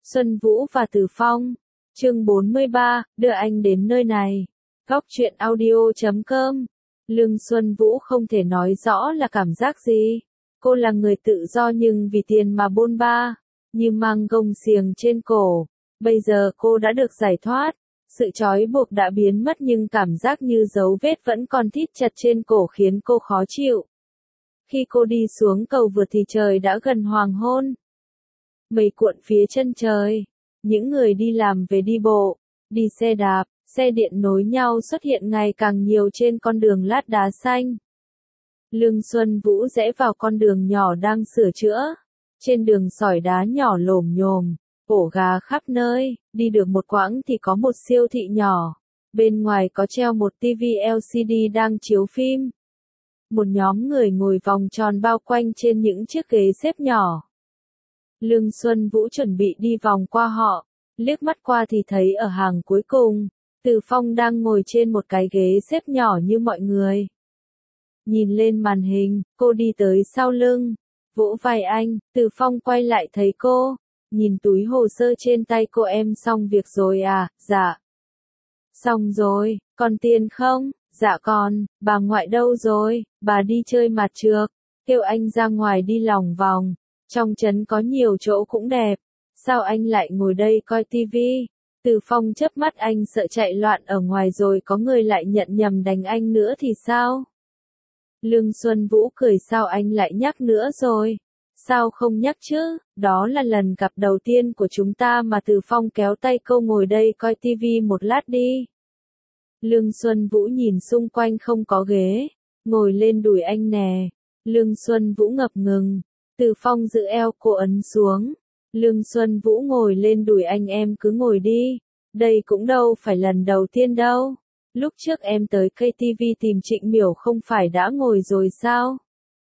Xuân Vũ và Từ Phong. Chương 43, đưa anh đến nơi này. Góc truyện audio.com. Lương Xuân Vũ không thể nói rõ là cảm giác gì. Cô là người tự do nhưng vì tiền mà bôn ba, như mang gông xiềng trên cổ. Bây giờ cô đã được giải thoát. Sự trói buộc đã biến mất nhưng cảm giác như dấu vết vẫn còn thít chặt trên cổ khiến cô khó chịu. Khi cô đi xuống cầu vượt thì trời đã gần hoàng hôn. Mây cuộn phía chân trời. Những người đi làm về đi bộ, đi xe đạp, xe điện nối nhau xuất hiện ngày càng nhiều trên con đường lát đá xanh. Lương Xuân Vũ rẽ vào con đường nhỏ đang sửa chữa. Trên đường sỏi đá nhỏ lồm nhồm, ổ gà khắp nơi, đi được một quãng thì có một siêu thị nhỏ. Bên ngoài có treo một tivi LCD đang chiếu phim. Một nhóm người ngồi vòng tròn bao quanh trên những chiếc ghế xếp nhỏ. Lương Xuân Vũ chuẩn bị đi vòng qua họ, liếc mắt qua thì thấy ở hàng cuối cùng, Từ Phong đang ngồi trên một cái ghế xếp nhỏ như mọi người. Nhìn lên màn hình, cô đi tới sau lưng, vỗ vai anh, Từ Phong quay lại thấy cô, nhìn túi hồ sơ trên tay cô. Em xong việc rồi à? Dạ. Xong rồi, còn tiền không? Dạ còn. Bà ngoại đâu rồi? Bà đi chơi mặt trược, kêu anh ra ngoài đi lòng vòng. Trong trấn có nhiều chỗ cũng đẹp. Sao anh lại ngồi đây coi tivi? Từ Phong chớp mắt, anh sợ chạy loạn ở ngoài rồi có người lại nhận nhầm đánh anh nữa thì sao? Lương Xuân Vũ cười, sao anh lại nhắc nữa rồi? Sao không nhắc chứ? Đó là lần gặp đầu tiên của chúng ta mà. Từ Phong kéo tay cô, ngồi đây coi tivi một lát đi. Lương Xuân Vũ nhìn xung quanh không có ghế. Ngồi lên đùi anh nè. Lương Xuân Vũ ngập ngừng. Từ Phong giữ eo cô ấn xuống. Lương Xuân Vũ ngồi lên đùi anh, em cứ ngồi đi. Đây cũng đâu phải lần đầu tiên đâu. Lúc trước em tới KTV tìm Trịnh Miểu không phải đã ngồi rồi sao?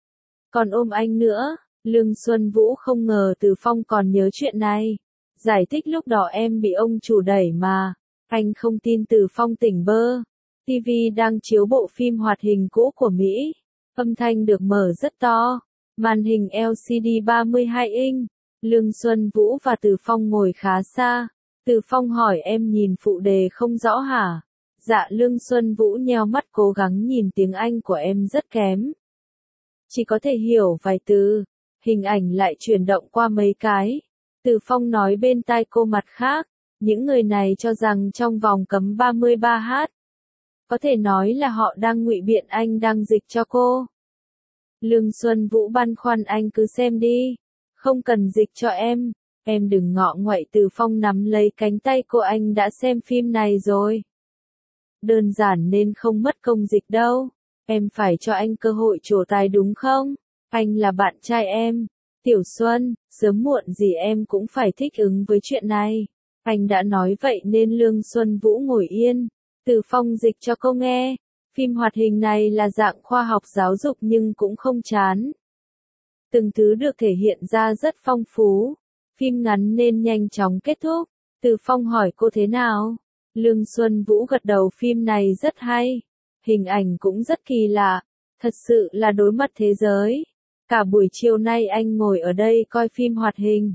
Còn ôm anh nữa. Lương Xuân Vũ không ngờ Từ Phong còn nhớ chuyện này. Giải thích lúc đó em bị ông chủ đẩy mà. Anh không tin. Từ Phong tỉnh bơ. TV đang chiếu bộ phim hoạt hình cũ của Mỹ. Âm thanh được mở rất to. Màn hình LCD 32 inch. Lương Xuân Vũ và Từ Phong ngồi khá xa. Từ Phong hỏi, em nhìn phụ đề không rõ hả? Dạ. Lương Xuân Vũ nheo mắt cố gắng nhìn, tiếng Anh của em rất kém. Chỉ có thể hiểu vài từ. Hình ảnh lại chuyển động qua mấy cái. Từ Phong nói bên tai cô, mặt khác, những người này cho rằng trong vòng cấm 33H. Có thể nói là họ đang ngụy biện anh đang dịch cho cô. Lương Xuân Vũ băn khoăn, anh cứ xem đi. Không cần dịch cho em đừng ngọ nguậy. Từ Phong nắm lấy cánh tay cô, anh đã xem phim này rồi. Đơn giản nên không mất công dịch đâu. Em phải cho anh cơ hội trổ tài đúng không? Anh là bạn trai em. Tiểu Xuân, sớm muộn gì em cũng phải thích ứng với chuyện này. Anh đã nói vậy nên Lương Xuân Vũ ngồi yên. Từ Phong dịch cho cô nghe. Phim hoạt hình này là dạng khoa học giáo dục nhưng cũng không chán. Từng thứ được thể hiện ra rất phong phú. Phim ngắn nên nhanh chóng kết thúc. Từ Phong hỏi cô thế nào? Lương Xuân Vũ gật đầu, phim này rất hay. Hình ảnh cũng rất kỳ lạ. Thật sự là đối mặt thế giới. Cả buổi chiều nay anh ngồi ở đây coi phim hoạt hình.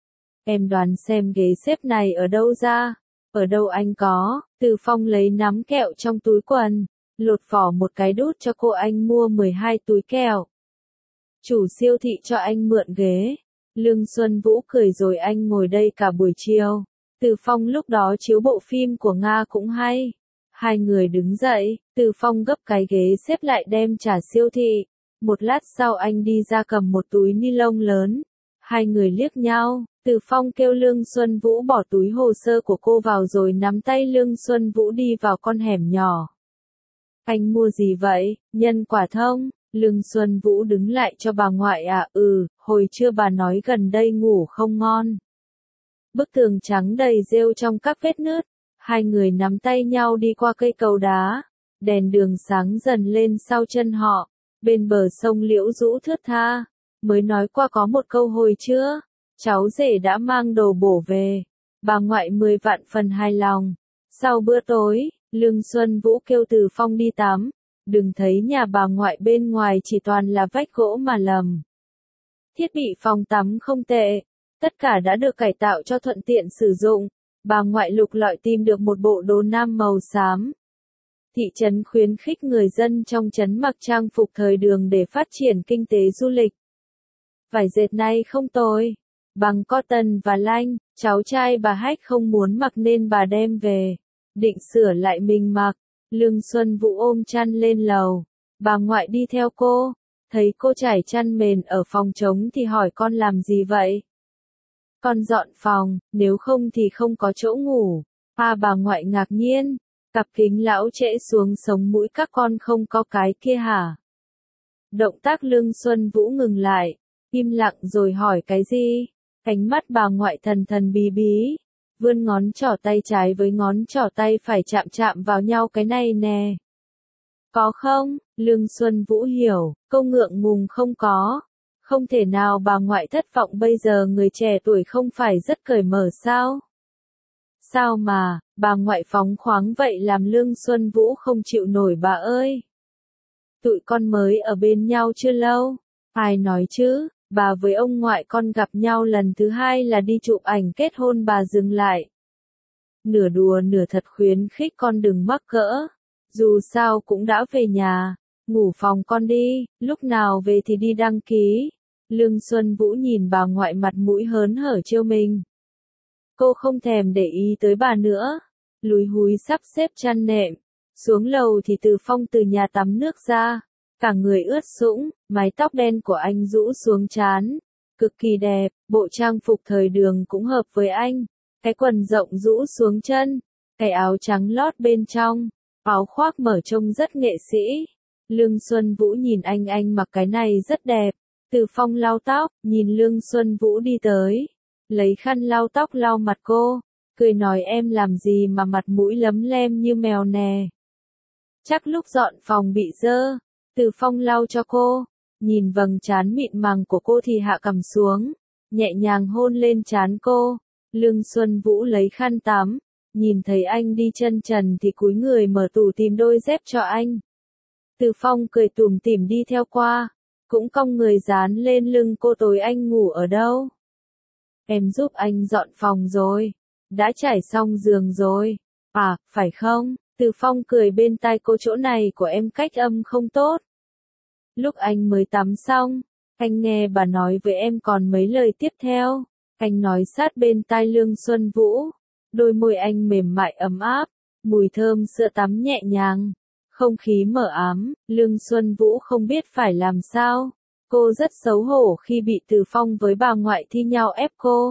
Em đoán xem ghế xếp này ở đâu ra? Ở đâu anh có? Từ Phong lấy nắm kẹo trong túi quần, lột vỏ một cái đút cho cô. Anh mua 12 túi kẹo. Chủ siêu thị cho anh mượn ghế. Lương Xuân Vũ cười, rồi anh ngồi đây cả buổi chiều. Từ Phong lúc đó chiếu bộ phim của Nga cũng hay. Hai người đứng dậy, Từ Phong gấp cái ghế xếp lại đem trả siêu thị. Một lát sau anh đi ra cầm một túi ni lông lớn. Hai người liếc nhau, Từ Phong kêu Lương Xuân Vũ bỏ túi hồ sơ của cô vào rồi nắm tay Lương Xuân Vũ đi vào con hẻm nhỏ. Anh mua gì vậy? Nhân quả thông? Lương Xuân Vũ đứng lại, cho bà ngoại à? Hồi trưa bà nói gần đây ngủ không ngon. Bức tường trắng đầy rêu trong các vết nứt. Hai người nắm tay nhau đi qua cây cầu đá. Đèn đường sáng dần lên sau chân họ. Bên bờ sông liễu rũ thướt tha. Mới nói qua có một câu hồi trưa. Cháu rể đã mang đồ bổ về. Bà ngoại 10 vạn phần hài lòng. Sau bữa tối, Lương Xuân Vũ kêu Từ Phong đi tắm. Đừng thấy nhà bà ngoại bên ngoài chỉ toàn là vách gỗ mà lầm. Thiết bị phòng tắm không tệ. Tất cả đã được cải tạo cho thuận tiện sử dụng. Bà ngoại lục lọi tìm được một bộ đồ nam màu xám. Thị trấn khuyến khích người dân trong trấn mặc trang phục thời đường để phát triển kinh tế du lịch. Vải dệt này không tồi. Bằng cotton và lanh, cháu trai bà Hách không muốn mặc nên bà đem về. Định sửa lại mình mặc. Lương Xuân Vũ ôm chăn lên lầu. Bà ngoại đi theo cô. Thấy cô trải chăn mền ở phòng trống thì hỏi con làm gì vậy? Con dọn phòng, nếu không thì không có chỗ ngủ. Bà ngoại ngạc nhiên. Cặp kính lão trễ xuống sống mũi các con không có cái kia hả? Động tác Lương Xuân Vũ ngừng lại. Im lặng rồi hỏi cái gì? Ánh mắt bà ngoại thần thần bí bí. Vươn ngón trỏ tay trái với ngón trỏ tay phải chạm chạm vào nhau cái này nè. Có không? Lương Xuân Vũ hiểu, câu ngượng ngùng không có. Không thể nào bà ngoại thất vọng bây giờ người trẻ tuổi không phải rất cởi mở sao? Sao mà, bà ngoại phóng khoáng vậy làm Lương Xuân Vũ không chịu nổi bà ơi. Tụi con mới ở bên nhau chưa lâu. Ai nói chứ, bà với ông ngoại con gặp nhau lần thứ hai là đi chụp ảnh kết hôn bà dừng lại. Nửa đùa nửa thật khuyến khích con đừng mắc cỡ. Dù sao cũng đã về nhà, ngủ phòng con đi, lúc nào về thì đi đăng ký. Lương Xuân Vũ nhìn bà ngoại mặt mũi hớn hở trêu mình. Cô không thèm để ý tới bà nữa. Lúi húi sắp xếp chăn nệm. Xuống lầu thì Từ Phong từ nhà tắm nước ra. Cả người ướt sũng, mái tóc đen của anh rũ xuống trán. Cực kỳ đẹp, bộ trang phục thời đường cũng hợp với anh. Cái quần rộng rũ xuống chân. Cái áo trắng lót bên trong. Áo khoác mở trông rất nghệ sĩ. Lương Xuân Vũ nhìn anh mặc cái này rất đẹp. Từ Phong lau tóc, nhìn Lương Xuân Vũ đi tới. Lấy khăn lau tóc lau mặt cô. Cười nói em làm gì mà mặt mũi lấm lem như mèo nè. Chắc lúc dọn phòng bị dơ. Từ Phong lau cho cô. Nhìn vầng trán mịn màng của cô thì hạ cằm xuống. Nhẹ nhàng hôn lên trán cô. Lương Xuân Vũ lấy khăn tắm. Nhìn thấy anh đi chân trần thì cúi người mở tủ tìm đôi dép cho anh. Từ Phong cười tủm tỉm đi theo qua. Cũng cong người dán lên lưng cô tối anh ngủ ở đâu? Em giúp anh dọn phòng rồi. Đã trải xong giường rồi. À, phải không? Từ Phong cười bên tai cô chỗ này của em cách âm không tốt. Lúc anh mới tắm xong, anh nghe bà nói với em còn mấy lời tiếp theo. Anh nói sát bên tai Lương Xuân Vũ. Đôi môi anh mềm mại ấm áp, mùi thơm sữa tắm nhẹ nhàng. Không khí mờ ám, Lương Xuân Vũ không biết phải làm sao. Cô rất xấu hổ khi bị Từ Phong với bà ngoại thi nhau ép cô.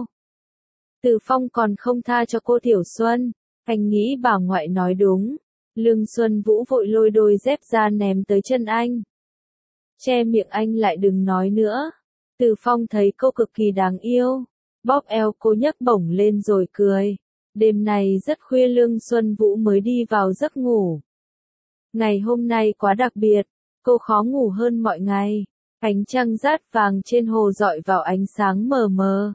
Từ Phong còn không tha cho cô Tiểu Xuân. Anh nghĩ bà ngoại nói đúng. Lương Xuân Vũ vội lôi đôi dép ra ném tới chân anh. Che miệng anh lại đừng nói nữa. Từ Phong thấy cô cực kỳ đáng yêu. Bóp eo cô nhấc bổng lên rồi cười. Đêm này rất khuya Lương Xuân Vũ mới đi vào giấc ngủ. Ngày hôm nay quá đặc biệt. Cô khó ngủ hơn mọi ngày. Ánh trăng rát vàng trên hồ dọi vào ánh sáng mờ mờ.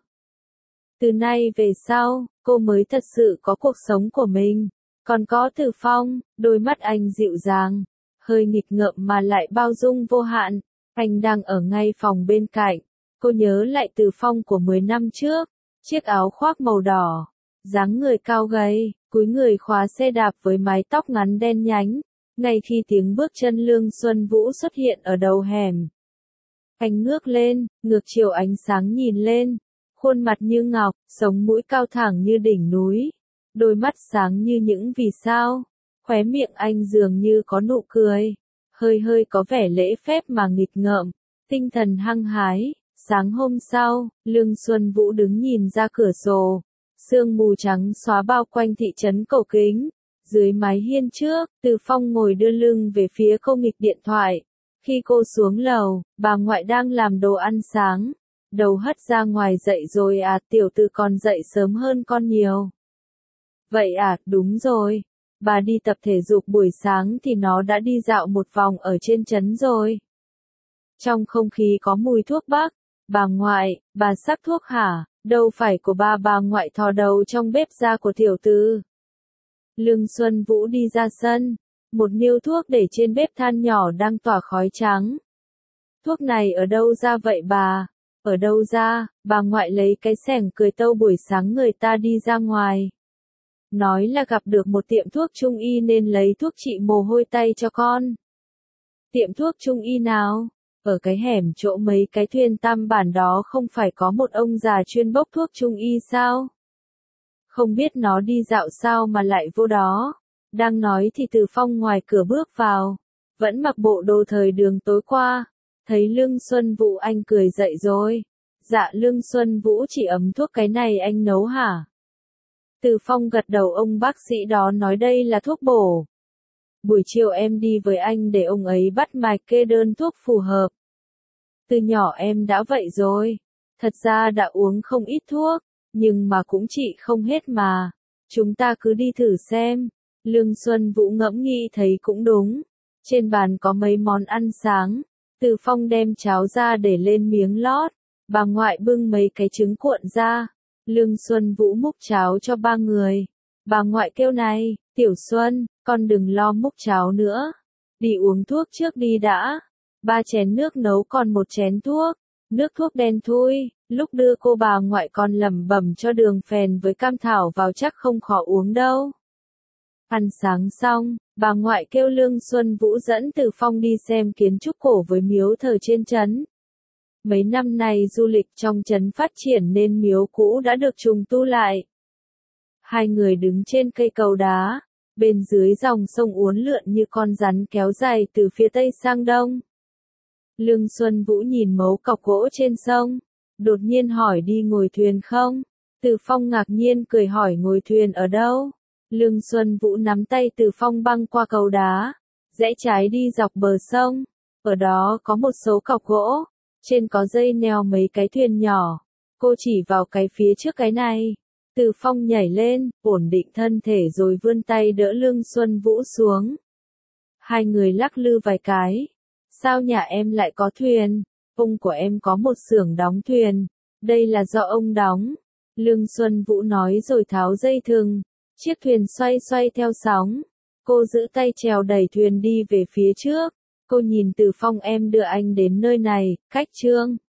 Từ nay về sau, cô mới thật sự có cuộc sống của mình. Còn có Từ Phong, đôi mắt anh dịu dàng, hơi nghịch ngợm mà lại bao dung vô hạn. Anh đang ở ngay phòng bên cạnh. Cô nhớ lại Từ Phong của 10 năm trước. Chiếc áo khoác màu đỏ, dáng người cao gầy, cúi người khóa xe đạp với mái tóc ngắn đen nhánh. Ngay khi tiếng bước chân Lương Xuân Vũ xuất hiện ở đầu hẻm. Anh ngước lên, ngược chiều ánh sáng nhìn lên. Khuôn mặt như ngọc, sống mũi cao thẳng như đỉnh núi. Đôi mắt sáng như những vì sao. Khóe miệng anh dường như có nụ cười. Hơi hơi có vẻ lễ phép mà nghịch ngợm. Tinh thần hăng hái. Sáng hôm sau, Lương Xuân Vũ đứng nhìn ra cửa sổ. Sương mù trắng xóa bao quanh thị trấn Cầu Kính. Dưới mái hiên trước, Từ Phong ngồi đưa lưng về phía cô nghịch điện thoại. Khi cô xuống lầu, bà ngoại đang làm đồ ăn sáng. Đầu hất ra ngoài dậy rồi à, tiểu Từ còn dậy sớm hơn con nhiều. Vậy à, đúng rồi. Bà đi tập thể dục buổi sáng thì nó đã đi dạo một vòng ở trên trấn rồi. Trong không khí có mùi thuốc bắc. Bà ngoại, bà sắc thuốc hả? Đâu phải của bà ngoại thò đầu trong bếp ra của tiểu Từ. Lương Xuân Vũ đi ra sân. Một niêu thuốc để trên bếp than nhỏ đang tỏa khói trắng. Thuốc này ở đâu ra vậy bà? Ở đâu ra, bà ngoại lấy cái xẻng cười tâu buổi sáng người ta đi ra ngoài. Nói là gặp được một tiệm thuốc trung y nên lấy thuốc trị mồ hôi tay cho con. Tiệm thuốc trung y nào? Ở cái hẻm chỗ mấy cái thuyền tam bản đó không phải có một ông già chuyên bốc thuốc trung y sao? Không biết nó đi dạo sao mà lại vô đó. Đang nói thì Từ Phong ngoài cửa bước vào. Vẫn mặc bộ đồ thời đường tối qua. Thấy Lương Xuân Vũ anh cười dậy rồi. Dạ Lương Xuân Vũ chỉ ấm thuốc cái này anh nấu hả? Từ Phong gật đầu ông bác sĩ đó nói đây là thuốc bổ. Buổi chiều em đi với anh để ông ấy bắt mạch kê đơn thuốc phù hợp. Từ nhỏ em đã vậy rồi. Thật ra đã uống không ít thuốc, nhưng mà cũng trị không hết mà. Chúng ta cứ đi thử xem. Lương Xuân Vũ ngẫm nghĩ thấy cũng đúng. Trên bàn có mấy món ăn sáng. Từ Phong đem cháo ra để lên miếng lót. Bà ngoại bưng mấy cái trứng cuộn ra. Lương Xuân Vũ múc cháo cho ba người. Bà ngoại kêu này, Tiểu Xuân, con đừng lo múc cháo nữa. Đi uống thuốc trước đi đã. 3 chén nước nấu còn 1 chén thuốc. Nước thuốc đen thui, lúc đưa cô bà ngoại con lẩm bẩm cho đường phèn với cam thảo vào chắc không khó uống đâu. Ăn sáng xong, bà ngoại kêu Lương Xuân Vũ dẫn Từ Phong đi xem kiến trúc cổ với miếu thờ trên trấn. Mấy năm nay du lịch trong trấn phát triển nên miếu cũ đã được trùng tu lại. Hai người đứng trên cây cầu đá, bên dưới dòng sông uốn lượn như con rắn kéo dài từ phía tây sang đông. Lương Xuân Vũ nhìn mấu cọc gỗ trên sông, đột nhiên hỏi đi ngồi thuyền không? Từ Phong ngạc nhiên cười hỏi ngồi thuyền ở đâu? Lương Xuân Vũ nắm tay Từ Phong băng qua cầu đá, rẽ trái đi dọc bờ sông, ở đó có một số cọc gỗ, trên có dây neo mấy cái thuyền nhỏ. Cô chỉ vào cái phía trước cái này. Từ Phong nhảy lên, ổn định thân thể rồi vươn tay đỡ Lương Xuân Vũ xuống. Hai người lắc lư vài cái. Sao nhà em lại có thuyền? Ông của em có một xưởng đóng thuyền. Đây là do ông đóng. Lương Xuân Vũ nói rồi tháo dây thừng. Chiếc thuyền xoay xoay theo sóng. Cô giữ tay chèo đẩy thuyền đi về phía trước. Cô nhìn Từ Phong em đưa anh đến nơi này, cách Trương